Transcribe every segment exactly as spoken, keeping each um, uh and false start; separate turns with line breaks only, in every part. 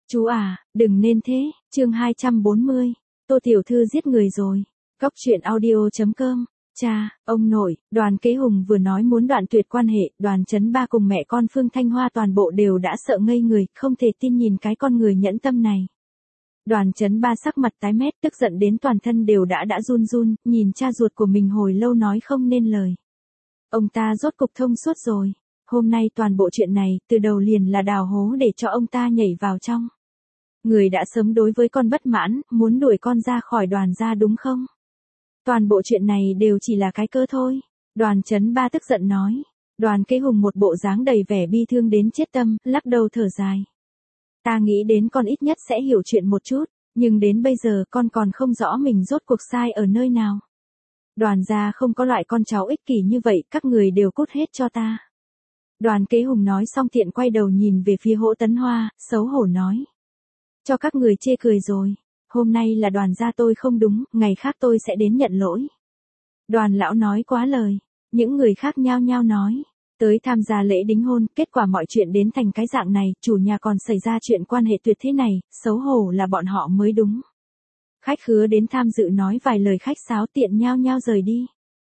Chú à, đừng nên thế, chương hai trăm bốn mươi, Tô Tiểu Thư giết người rồi. Cóc truyện audio chấm com. Cha, ông nội, Đoàn Kế Hùng vừa nói muốn đoạn tuyệt quan hệ, Đoàn Chấn Ba cùng mẹ con Phương Thanh Hoa toàn bộ đều đã sợ ngây người, không thể tin nhìn cái con người nhẫn tâm này. Đoàn Chấn Ba sắc mặt tái mét, tức giận đến toàn thân đều đã đã run run, nhìn cha ruột của mình hồi lâu nói không nên lời. Ông ta rốt cục thông suốt rồi. Hôm nay toàn bộ chuyện này, từ đầu liền là đào hố để cho ông ta nhảy vào trong. Người đã sớm đối với con bất mãn, muốn đuổi con ra khỏi Đoàn gia đúng không? Toàn bộ chuyện này đều chỉ là cái cơ thôi. Đoàn Chấn Ba tức giận nói. Đoàn Kế Hùng một bộ dáng đầy vẻ bi thương đến chết tâm, lắc đầu thở dài. Ta nghĩ đến con ít nhất sẽ hiểu chuyện một chút, nhưng đến bây giờ con còn không rõ mình rốt cuộc sai ở nơi nào. Đoàn gia không có loại con cháu ích kỷ như vậy, các người đều cút hết cho ta. Đoàn Kế Hùng nói xong tiện quay đầu nhìn về phía Hỗ Tấn Hoa, xấu hổ nói. Cho các người chê cười rồi, hôm nay là Đoàn gia tôi không đúng, ngày khác tôi sẽ đến nhận lỗi. Đoàn lão nói quá lời, những người khác nhao nhao nói. Tới tham gia lễ đính hôn, kết quả mọi chuyện đến thành cái dạng này, chủ nhà còn xảy ra chuyện quan hệ tuyệt thế này, xấu hổ là bọn họ mới đúng. Khách khứa đến tham dự nói vài lời khách sáo tiện nhao nhao rời đi.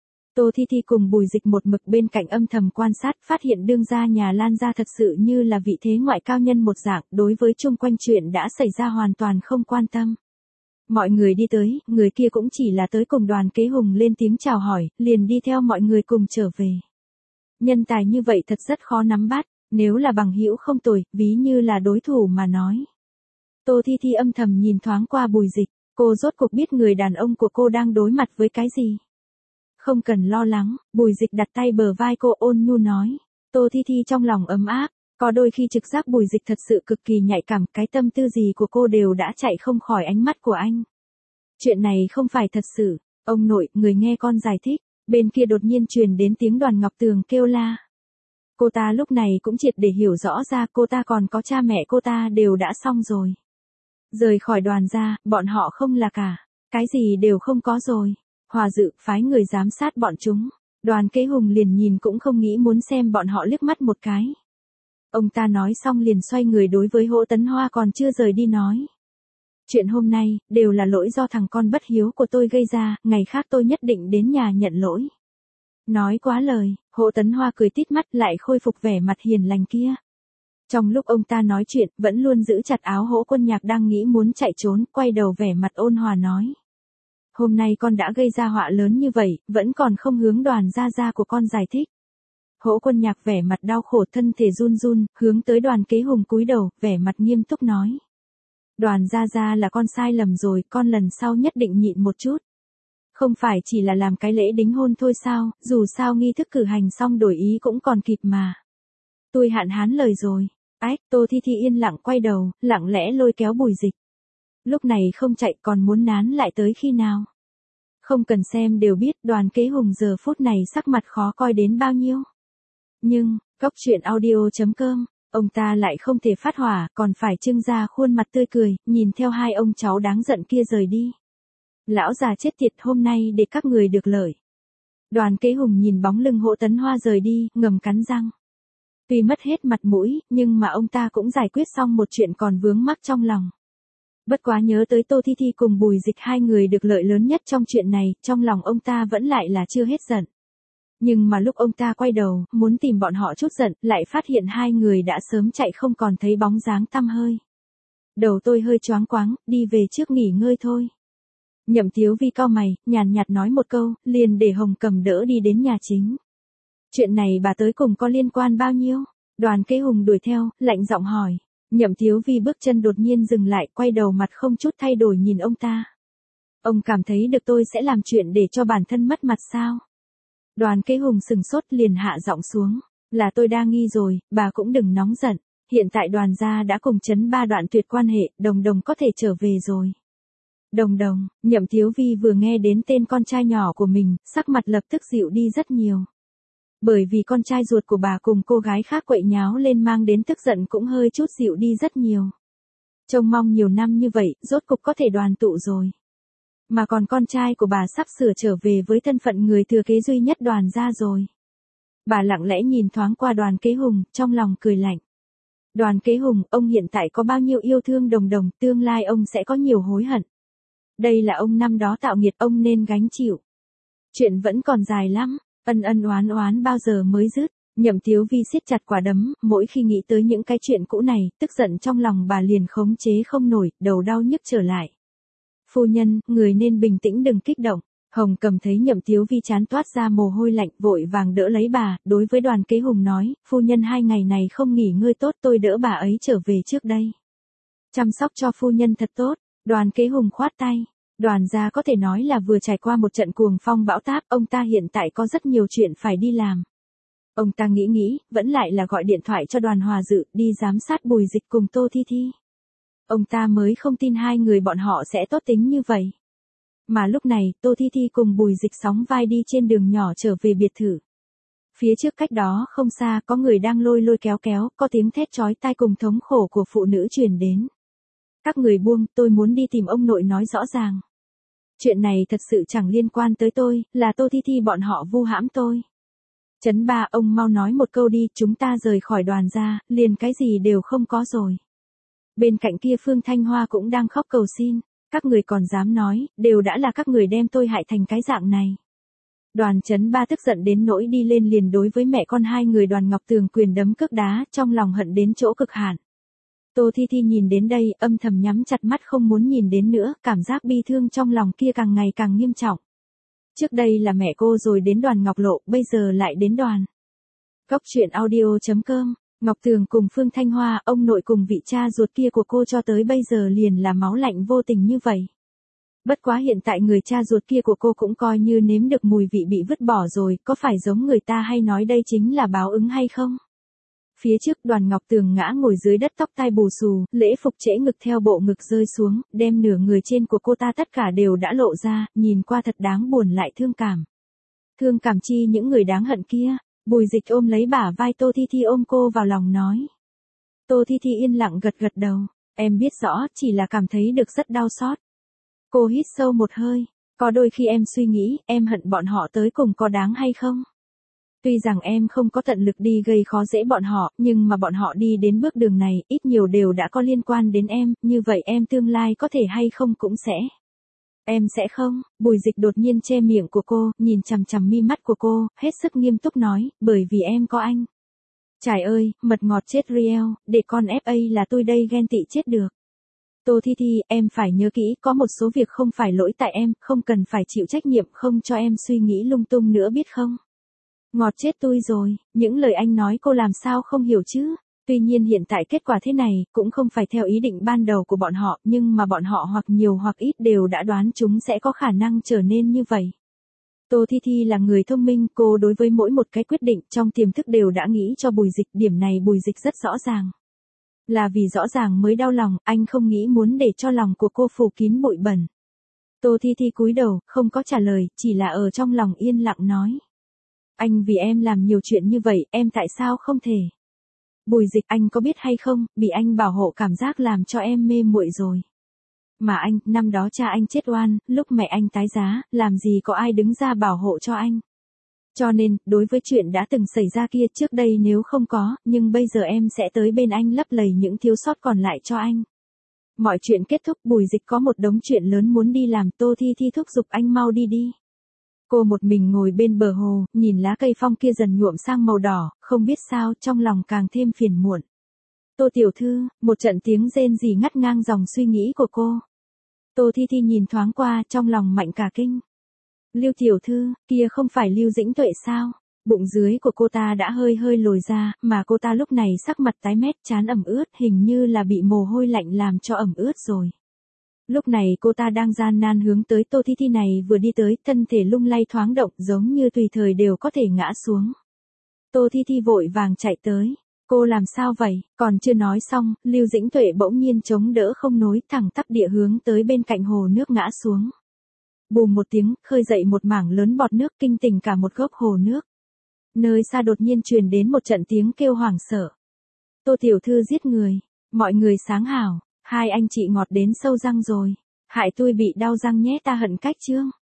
Tô Thi Thi cùng Bùi Dịch một mực bên cạnh âm thầm quan sát, phát hiện đương gia nhà Lan gia thật sự như là vị thế ngoại cao nhân một dạng, đối với chung quanh chuyện đã xảy ra hoàn toàn không quan tâm. Mọi người đi tới, người kia cũng chỉ là tới cùng Đoàn Kế Hùng lên tiếng chào hỏi, liền đi theo mọi người cùng trở về. Nhân tài như vậy thật rất khó nắm bắt, nếu là bằng hữu không tồi, ví như là đối thủ mà nói. Tô Thi Thi âm thầm nhìn thoáng qua Bùi Dịch, cô rốt cuộc biết người đàn ông của cô đang đối mặt với cái gì. Không cần lo lắng, Bùi Dịch đặt tay bờ vai cô ôn nhu nói. Tô Thi Thi trong lòng ấm áp, có đôi khi trực giác Bùi Dịch thật sự cực kỳ nhạy cảm, cái tâm tư gì của cô đều đã chạy không khỏi ánh mắt của anh. Chuyện này không phải thật sự, ông nội, người nghe con giải thích. Bên kia đột nhiên truyền đến tiếng Đoàn Ngọc Tường kêu la. Cô ta lúc này cũng triệt để hiểu rõ ra cô ta còn có cha mẹ cô ta đều đã xong rồi. Rời khỏi Đoàn gia, bọn họ không là cả, cái gì đều không có rồi. Hòa Dự phái người giám sát bọn chúng. Đoàn Kế Hùng liền nhìn cũng không nghĩ muốn xem bọn họ liếc mắt một cái. Ông ta nói xong liền xoay người đối với Hỗ Tấn Hoa còn chưa rời đi nói. Chuyện hôm nay, đều là lỗi do thằng con bất hiếu của tôi gây ra, ngày khác tôi nhất định đến nhà nhận lỗi. Nói quá lời, Hỗ Tấn Hoa cười tít mắt lại khôi phục vẻ mặt hiền lành kia. Trong lúc ông ta nói chuyện, vẫn luôn giữ chặt áo Hỗ Quân Nhạc đang nghĩ muốn chạy trốn, quay đầu vẻ mặt ôn hòa nói. Hôm nay con đã gây ra họa lớn như vậy, vẫn còn không hướng Đoàn gia gia của con giải thích. Hỗ Quân Nhạc vẻ mặt đau khổ thân thể run run, hướng tới Đoàn Kế Hùng cúi đầu, vẻ mặt nghiêm túc nói. Đoàn gia gia là con sai lầm rồi, con lần sau nhất định nhịn một chút. Không phải chỉ là làm cái lễ đính hôn thôi sao, dù sao nghi thức cử hành xong đổi ý cũng còn kịp mà. Tôi hạn hán lời rồi. Ách, Tô Thi Thi yên lặng quay đầu, lặng lẽ lôi kéo Bùi Dịch. Lúc này không chạy còn muốn nán lại tới khi nào. Không cần xem đều biết Đoàn Kế Hùng giờ phút này sắc mặt khó coi đến bao nhiêu. Nhưng, Cóc truyện audio chấm com, ông ta lại không thể phát hỏa, còn phải trưng ra khuôn mặt tươi cười, nhìn theo hai ông cháu đáng giận kia rời đi. Lão già chết tiệt, hôm nay để các người được lợi. Đoàn Kế Hùng nhìn bóng lưng Hỗ Tấn Hoa rời đi, ngầm cắn răng. Tuy mất hết mặt mũi, nhưng mà ông ta cũng giải quyết xong một chuyện còn vướng mắc trong lòng. Bất quá nhớ tới Tô Thi Thi cùng Bùi Dịch hai người được lợi lớn nhất trong chuyện này, trong lòng ông ta vẫn lại là chưa hết giận. Nhưng mà lúc ông ta quay đầu, muốn tìm bọn họ chút giận, lại phát hiện hai người đã sớm chạy không còn thấy bóng dáng tăm hơi. Đầu tôi hơi choáng quáng, đi về trước nghỉ ngơi thôi. Nhậm Thiếu Vi cau mày, nhàn nhạt nói một câu, liền để Hồng Cầm đỡ đi đến nhà chính. Chuyện này bà tới cùng có liên quan bao nhiêu? Đoàn Kế Hùng đuổi theo, lạnh giọng hỏi. Nhậm Thiếu Vi bước chân đột nhiên dừng lại, quay đầu mặt không chút thay đổi nhìn ông ta. Ông cảm thấy được tôi sẽ làm chuyện để cho bản thân mất mặt sao? Đoàn Kế Hùng sừng sốt liền hạ giọng xuống. Là tôi đa nghi rồi, bà cũng đừng nóng giận. Hiện tại Đoàn gia đã cùng Chấn Ba đoạn tuyệt quan hệ, Đồng Đồng có thể trở về rồi. Đồng Đồng, Nhậm Thiếu Vi vừa nghe đến tên con trai nhỏ của mình, sắc mặt lập tức dịu đi rất nhiều. Bởi vì con trai ruột của bà cùng cô gái khác quậy nháo lên mang đến tức giận cũng hơi chút dịu đi rất nhiều. Trông mong nhiều năm như vậy, rốt cục có thể đoàn tụ rồi. Mà còn con trai của bà sắp sửa trở về với thân phận người thừa kế duy nhất Đoàn gia rồi. Bà lặng lẽ nhìn thoáng qua Đoàn Kế Hùng, trong lòng cười lạnh. Đoàn Kế Hùng, ông hiện tại có bao nhiêu yêu thương Đồng Đồng, tương lai ông sẽ có nhiều hối hận. Đây là ông năm đó tạo nghiệt, ông nên gánh chịu. Chuyện vẫn còn dài lắm, ân ân oán oán bao giờ mới dứt. Nhậm Tiếu Vi siết chặt quả đấm, mỗi khi nghĩ tới những cái chuyện cũ này, tức giận trong lòng bà liền khống chế không nổi, đầu đau nhức trở lại. Phu nhân, người nên bình tĩnh đừng kích động. Hồng Cầm thấy Nhậm Tiếu Vi chán toát ra mồ hôi lạnh, vội vàng đỡ lấy bà, đối với Đoàn Kế Hùng nói, phu nhân hai ngày này không nghỉ ngơi tốt, tôi đỡ bà ấy trở về trước đây. Chăm sóc cho phu nhân thật tốt. Đoàn Kế Hùng khoát tay. Đoàn gia có thể nói là vừa trải qua một trận cuồng phong bão táp, ông ta hiện tại có rất nhiều chuyện phải đi làm. Ông ta nghĩ nghĩ, vẫn lại là gọi điện thoại cho Đoàn Hòa Dự, đi giám sát Bùi Dịch cùng Tô Thi Thi. Ông ta mới không tin hai người bọn họ sẽ tốt tính như vậy. Mà lúc này, Tô Thi Thi cùng Bùi Dịch sóng vai đi trên đường nhỏ trở về biệt thự. Phía trước cách đó không xa có người đang lôi lôi kéo kéo, có tiếng thét chói tai cùng thống khổ của phụ nữ truyền đến. Các người buông, tôi muốn đi tìm ông nội nói rõ ràng. Chuyện này thật sự chẳng liên quan tới tôi, là Tô Thi Thi bọn họ vu hãm tôi. Chấn Ba, ông mau nói một câu đi, chúng ta rời khỏi Đoàn gia, liền cái gì đều không có rồi. Bên cạnh kia Phương Thanh Hoa cũng đang khóc cầu xin, các người còn dám nói, đều đã là các người đem tôi hại thành cái dạng này. Đoàn Chấn Ba tức giận đến nỗi đi lên liền đối với mẹ con hai người Đoàn Ngọc Tường quyền đấm cước đá, trong lòng hận đến chỗ cực hạn. Tô Thi Thi nhìn đến đây, âm thầm nhắm chặt mắt không muốn nhìn đến nữa, cảm giác bi thương trong lòng kia càng ngày càng nghiêm trọng. Trước đây là mẹ cô rồi đến Đoàn Ngọc Lộ, bây giờ lại đến Đoàn. Góc truyện audio chấm com, Ngọc Tường cùng Phương Thanh Hoa, ông nội cùng vị cha ruột kia của cô cho tới bây giờ liền là máu lạnh vô tình như vậy. Bất quá hiện tại người cha ruột kia của cô cũng coi như nếm được mùi vị bị vứt bỏ rồi, có phải giống người ta hay nói đây chính là báo ứng hay không? Phía trước Đoàn Ngọc Tường ngã ngồi dưới đất, tóc tai bù xù, lễ phục trễ ngực theo bộ ngực rơi xuống, đem nửa người trên của cô ta tất cả đều đã lộ ra, nhìn qua thật đáng buồn lại thương cảm. Thương cảm chi những người đáng hận kia. Bùi Dịch ôm lấy bả vai Tô Thi Thi ôm cô vào lòng nói. Tô Thi Thi yên lặng gật gật đầu, em biết rõ, chỉ là cảm thấy được rất đau xót. Cô hít sâu một hơi, có đôi khi em suy nghĩ, em hận bọn họ tới cùng có đáng hay không? Tuy rằng em không có tận lực đi gây khó dễ bọn họ, nhưng mà bọn họ đi đến bước đường này, ít nhiều đều đã có liên quan đến em, như vậy em tương lai có thể hay không cũng sẽ. Em sẽ không. Bùi Dịch đột nhiên che miệng của cô, nhìn chằm chằm mi mắt của cô, hết sức nghiêm túc nói, bởi vì em có anh. Trời ơi, mật ngọt chết Riel, để con ép a là tôi đây ghen tị chết được. Tô Thi Thi, em phải nhớ kỹ, có một số việc không phải lỗi tại em, không cần phải chịu trách nhiệm, không cho em suy nghĩ lung tung nữa biết không? Ngọt chết tôi rồi, những lời anh nói cô làm sao không hiểu chứ? Tuy nhiên hiện tại kết quả thế này, cũng không phải theo ý định ban đầu của bọn họ, nhưng mà bọn họ hoặc nhiều hoặc ít đều đã đoán chúng sẽ có khả năng trở nên như vậy. Tô Thi Thi là người thông minh, cô đối với mỗi một cái quyết định trong tiềm thức đều đã nghĩ cho Bùi Dịch, điểm này Bùi Dịch rất rõ ràng. Là vì rõ ràng mới đau lòng, anh không nghĩ muốn để cho lòng của cô phủ kín bụi bẩn. Tô Thi Thi cúi đầu, không có trả lời, chỉ là ở trong lòng yên lặng nói. Anh vì em làm nhiều chuyện như vậy, em tại sao không thể? Bùi Dịch, anh có biết hay không, bị anh bảo hộ cảm giác làm cho em mê muội rồi. Mà anh, năm đó cha anh chết oan, lúc mẹ anh tái giá, làm gì có ai đứng ra bảo hộ cho anh. Cho nên, đối với chuyện đã từng xảy ra kia trước đây nếu không có, nhưng bây giờ em sẽ tới bên anh lấp lầy những thiếu sót còn lại cho anh. Mọi chuyện kết thúc, Bùi Dịch có một đống chuyện lớn muốn đi làm, Tô Thi Thi thúc giục anh mau đi đi. Cô một mình ngồi bên bờ hồ, nhìn lá cây phong kia dần nhuộm sang màu đỏ, không biết sao, trong lòng càng thêm phiền muộn. Tô tiểu thư, một trận tiếng rên rỉ ngắt ngang dòng suy nghĩ của cô. Tô Thi Thi nhìn thoáng qua, trong lòng mạnh cả kinh. Lưu tiểu thư, kia không phải Lưu Dĩnh Tuệ sao? Bụng dưới của cô ta đã hơi hơi lồi ra, mà cô ta lúc này sắc mặt tái mét, trán ẩm ướt, hình như là bị mồ hôi lạnh làm cho ẩm ướt rồi. Lúc này cô ta đang gian nan hướng tới Tô Thi Thi này vừa đi tới, thân thể lung lay thoáng động, giống như tùy thời đều có thể ngã xuống. Tô Thi Thi vội vàng chạy tới. Cô làm sao vậy? Còn chưa nói xong, Lưu Dĩnh Tuệ bỗng nhiên chống đỡ không nối, thẳng tắp địa hướng tới bên cạnh hồ nước ngã xuống. Bùm một tiếng, khơi dậy một mảng lớn bọt nước, kinh tỉnh cả một gốc hồ nước. Nơi xa đột nhiên truyền đến một trận tiếng kêu hoảng sợ. Tô tiểu thư giết người. Mọi người sáng hảo. Hai anh chị ngọt đến sâu răng rồi. Hại tôi bị đau răng nhé, ta hận cách chương.